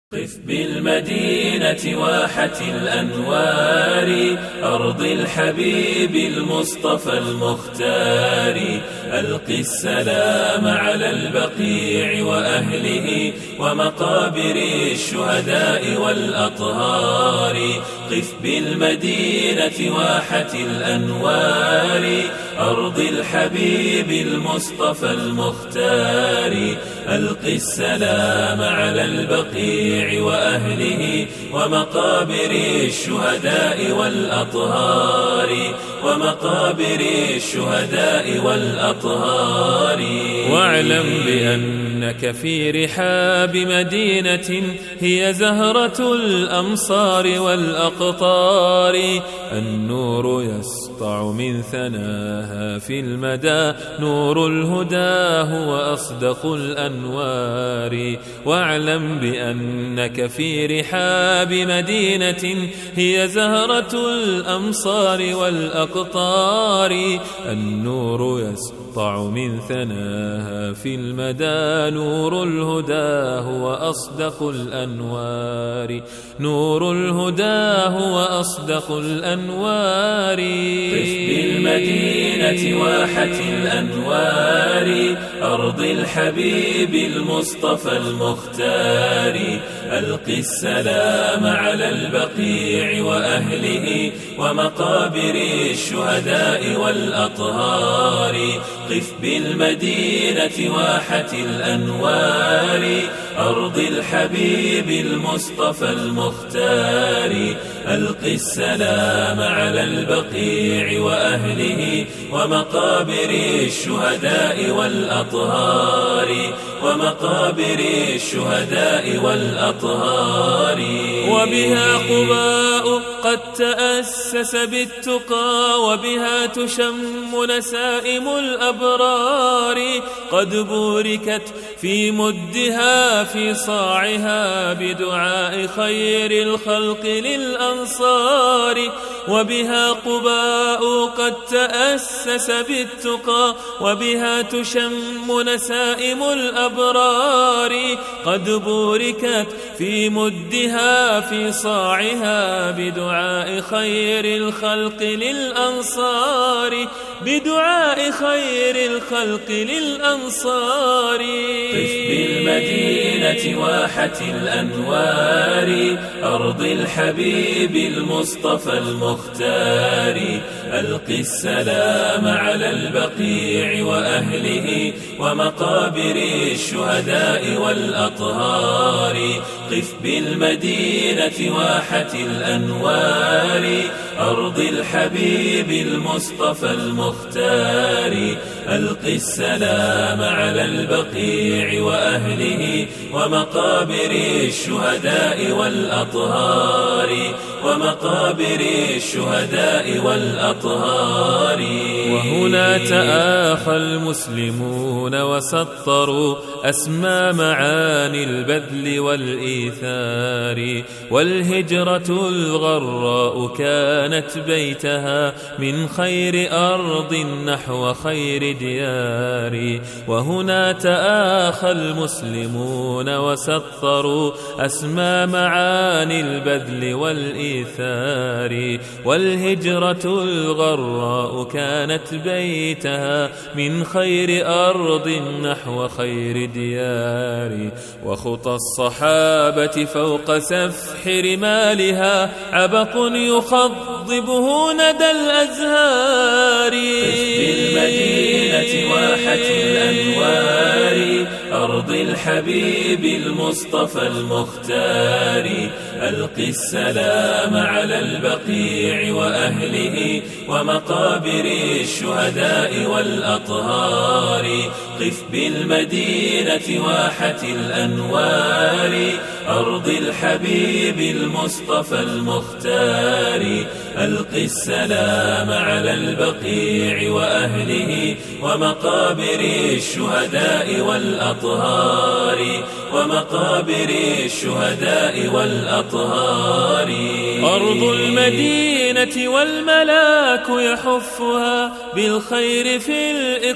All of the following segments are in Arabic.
قف بالمدينة واحة الأنوار أرض الحبيب المصطفى المختار ألق السلام على البقيع وأهله ومقابر الشهداء والأطهار قف بالمدينة واحة الأنوار أرض الحبيب المصطفى المختار ألق السلام على البقيع وأهله ومقابر الشهداء والأطهار ومقابر الشهداء والأطهار واعلم بأنك في رحاب مدينة هي زهرة الأمصار والأقطار النور يسطع من ثناها في المدى نور الهدى هو أصدق الأنوار واعلم بأنك في رحاب مدينة هي زهرة الأمصار والأقطار النور يسطع من ثناها في المدى نور الهدى هو أصدق الأنوار نور الهدى هو أصدق الأنوار قف بالمدينة واحة الأنوار أرض الحبيب المصطفى المختار ألق السلام على البقيع وأهله ومقابر الشهداء والأطهار قف بالمدينة واحة الأنوار أرض الحبيب المصطفى المختار ألق السلام على البقيع وأهله ومقابر الشهداء والأطهار ومقابر الشهداء والأطهار وبها قباء قد تأسس بالتقى وبها تشم نسائم الأبرار قد بوركت في مدها في صاعها بدعاء خير الخلق للأنصار وبها قباء قد تأسس بالتقى وبها تشم نسائم الأبرار قد بوركت في مدها في صاعها بدعاء خير الخلق للأنصار بدعاء خير الخلق للأنصار قف بالمدينة واحة الأنوار أرض الحبيب المصطفى المختار ألق السلام على البقيع وأهله ومقابر الشهداء والأطهار قف بالمدينة واحة الأنوار أرض الحبيب المصطفى المختار ألق السلام على البقيع وأهله ومقابر الشهداء والأطهار ومقابر الشهداء والأطهار وهنا تآخى المسلمون وسطروا أسمى معاني البذل والإيثار والهجرة الغراء كانت بيتها من خير أرض نحو خير ديار وهنا تآخى المسلمون وسطروا أسمى معاني البذل والإيثار والهجرة الغراء كانت بيتها من خير أرض نحو خير ديار وخطى الصحابة فوق سفح رمالها عبق يخضبه ندى الأزهار قف بالمدينة واحة الأنوار أرض الحبيب المصطفى المختار ألق السلام على البقيع وأهله ومقابر الشهداء والأطهار قف بالمدينة واحة الأنوار أرض الحبيب المصطفى المختار ألق السلام على البقيع وأهله ومقابر الشهداء والأطهار ومقابر الشهداء والأطهار أرض المدينة والملاك يحفها بالخير في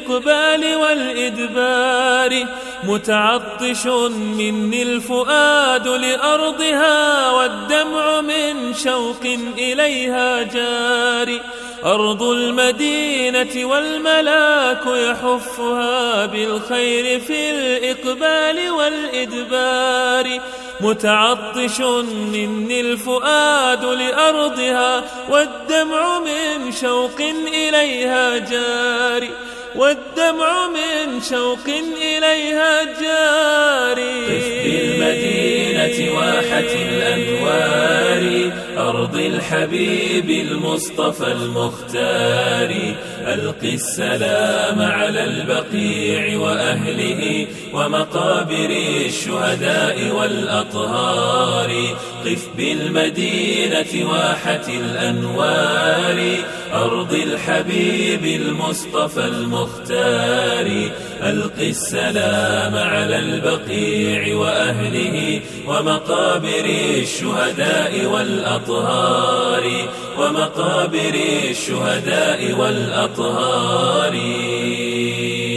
الإقبال والإدبار متعطش مني الفؤاد الفؤاد لأرضها والدمع من شوق إليها جاري. أرض المدينة والملاك يحفها بالخير في الإقبال والإدبار. متعطش مني الفؤاد لأرضها والدمع من شوق إليها جاري. والدمع من شوق إليها جاري. قف بالمدينة واحة الأنوار أرض الحبيب المصطفى المختار. ألق السلام على البقيع وأهله ومقابر الشهداء والأطهار. قف بالمدينة واحة الأنوار أرض الحبيب المصطفى المختار. ألق السلام على البقيع وأهله ومقابر الشهداء والأطهار. ومقابر الشهداء والأطهار.